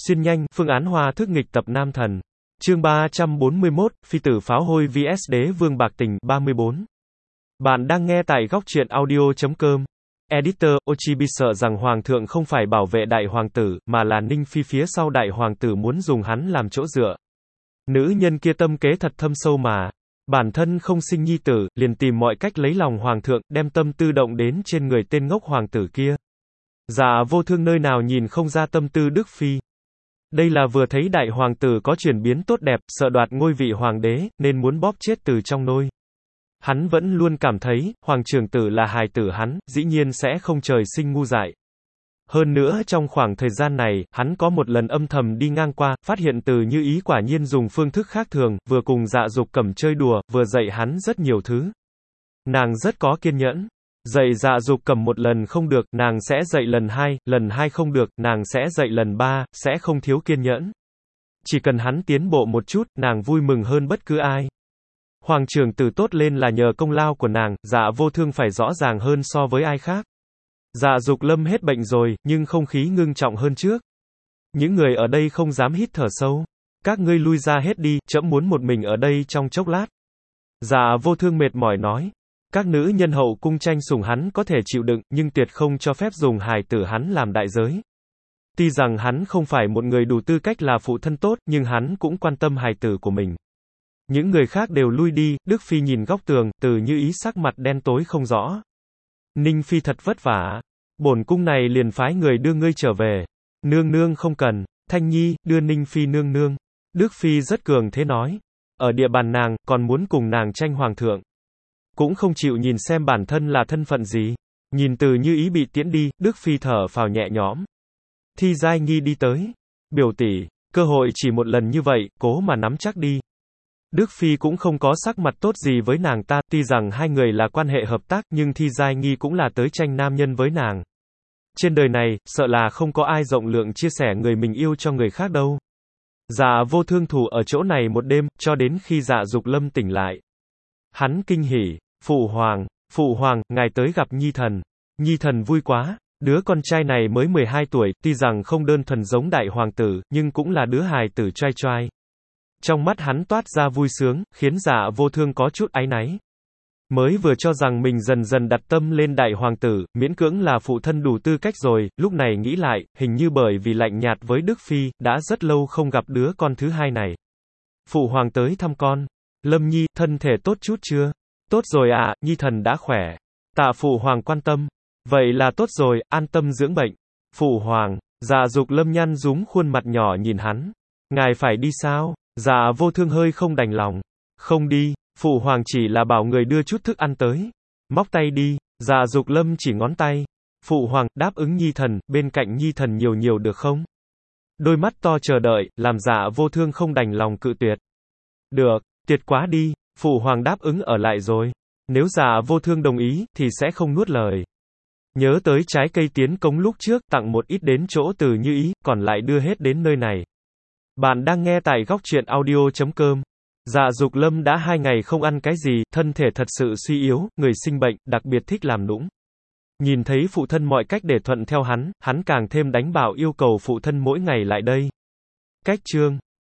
Xuyên nhanh, phương án hòa thức nghịch tập Nam Thần. Chương 341, Phi tử pháo hôi vs Đế vương bạc tình, 34. Bạn đang nghe tại góc truyện audio.com. Editor, Ochibi sợ rằng Hoàng thượng không phải bảo vệ đại hoàng tử, mà là Ninh Phi phía sau đại hoàng tử muốn dùng hắn làm chỗ dựa. Nữ nhân kia tâm kế thật thâm sâu mà. Bản thân không sinh nhi tử, liền tìm mọi cách lấy lòng Hoàng thượng, đem tâm tư động đến trên người tên ngốc hoàng tử kia. Dạ Vô Thương nơi nào nhìn không ra tâm tư Đức Phi. Đây là vừa thấy đại hoàng tử có chuyển biến tốt đẹp, sợ đoạt ngôi vị hoàng đế, nên muốn bóp chết từ trong nôi. Hắn vẫn luôn cảm thấy, hoàng trưởng tử là hài tử hắn, dĩ nhiên sẽ không trời sinh ngu dại. Hơn nữa trong khoảng thời gian này, hắn có một lần âm thầm đi ngang qua, phát hiện Từ Như Ý quả nhiên dùng phương thức khác thường, vừa cùng Dạ Dục Cẩm chơi đùa, vừa dạy hắn rất nhiều thứ. Nàng rất có kiên nhẫn. Dạy Dạ Dục Cẩm một lần không được, nàng sẽ dạy lần hai không được, nàng sẽ dạy lần ba, sẽ không thiếu kiên nhẫn. Chỉ cần hắn tiến bộ một chút, nàng vui mừng hơn bất cứ ai. Hoàng trưởng tử tốt lên là nhờ công lao của nàng, Dạ Vô Thương phải rõ ràng hơn so với ai khác. Dạ Dục Lâm hết bệnh rồi, nhưng không khí ngưng trọng hơn trước. Những người ở đây không dám hít thở sâu. Các ngươi lui ra hết đi, trẫm muốn một mình ở đây trong chốc lát. Dạ Vô Thương mệt mỏi nói. Các nữ nhân hậu cung tranh sủng hắn có thể chịu đựng, nhưng tuyệt không cho phép dùng hài tử hắn làm đại giới. Tuy rằng hắn không phải một người đủ tư cách là phụ thân tốt, nhưng hắn cũng quan tâm hài tử của mình. Những người khác đều lui đi, Đức Phi nhìn góc tường, Từ Như Ý sắc mặt đen tối không rõ. Ninh Phi thật vất vả. Bổn cung này liền phái người đưa ngươi trở về. Nương nương không cần. Thanh Nhi, đưa Ninh Phi nương nương. Đức Phi rất cường thế nói. Ở địa bàn nàng, còn muốn cùng nàng tranh hoàng thượng. Cũng không chịu nhìn xem bản thân là thân phận gì. Nhìn Từ Như Ý bị tiễn đi, Đức Phi thở phào nhẹ nhõm. Thi Giai Nghi đi tới. Biểu tỷ, cơ hội chỉ một lần như vậy, cố mà nắm chắc đi. Đức Phi cũng không có sắc mặt tốt gì với nàng ta, tuy rằng hai người là quan hệ hợp tác, nhưng Thi Giai Nghi cũng là tới tranh nam nhân với nàng. Trên đời này, sợ là không có ai rộng lượng chia sẻ người mình yêu cho người khác đâu. Dạ Vô Thương thủ ở chỗ này một đêm, cho đến khi Dạ Dục Lâm tỉnh lại. Hắn kinh hỉ, Phụ Hoàng, ngài tới gặp Nhi thần. Nhi thần vui quá, đứa con trai này mới 12 tuổi, tuy rằng không đơn thuần giống đại hoàng tử, nhưng cũng là đứa hài tử choai choai. Trong mắt hắn toát ra vui sướng, khiến Dạ Vô Thương có chút áy náy. Mới vừa cho rằng mình dần dần đặt tâm lên đại hoàng tử, miễn cưỡng là phụ thân đủ tư cách rồi, lúc này nghĩ lại, hình như bởi vì lạnh nhạt với Đức Phi, đã rất lâu không gặp đứa con thứ hai này. Phụ hoàng tới thăm con. Lâm Nhi, thân thể tốt chút chưa? Tốt rồi ạ, Nhi thần đã khỏe. Tạ phụ hoàng quan tâm. Vậy là tốt rồi, an tâm dưỡng bệnh. Phụ hoàng, Dạ Dục Lâm nhăn rúm khuôn mặt nhỏ nhìn hắn. Ngài phải đi sao? Dạ Vô Thương hơi không đành lòng. Không đi, phụ hoàng chỉ là bảo người đưa chút thức ăn tới. Móc tay đi. Dạ Dục Lâm chỉ ngón tay. Phụ hoàng, đáp ứng Nhi thần, bên cạnh Nhi thần nhiều nhiều được không? Đôi mắt to chờ đợi, làm Dạ Vô Thương không đành lòng cự tuyệt. Được, tuyệt quá đi, phụ hoàng đáp ứng ở lại rồi. Nếu Dạ Vô Thương đồng ý, thì sẽ không nuốt lời. Nhớ tới trái cây tiến cống lúc trước, tặng một ít đến chỗ Từ Như Ý, còn lại đưa hết đến nơi này. Bạn đang nghe tại góc truyện audio.com. Dạ Dục Lâm đã 2 ngày không ăn cái gì, thân thể thật sự suy yếu, người sinh bệnh, đặc biệt thích làm nũng. Nhìn thấy phụ thân mọi cách để thuận theo hắn càng thêm đánh bảo yêu cầu phụ thân mỗi ngày lại đây. Cách chương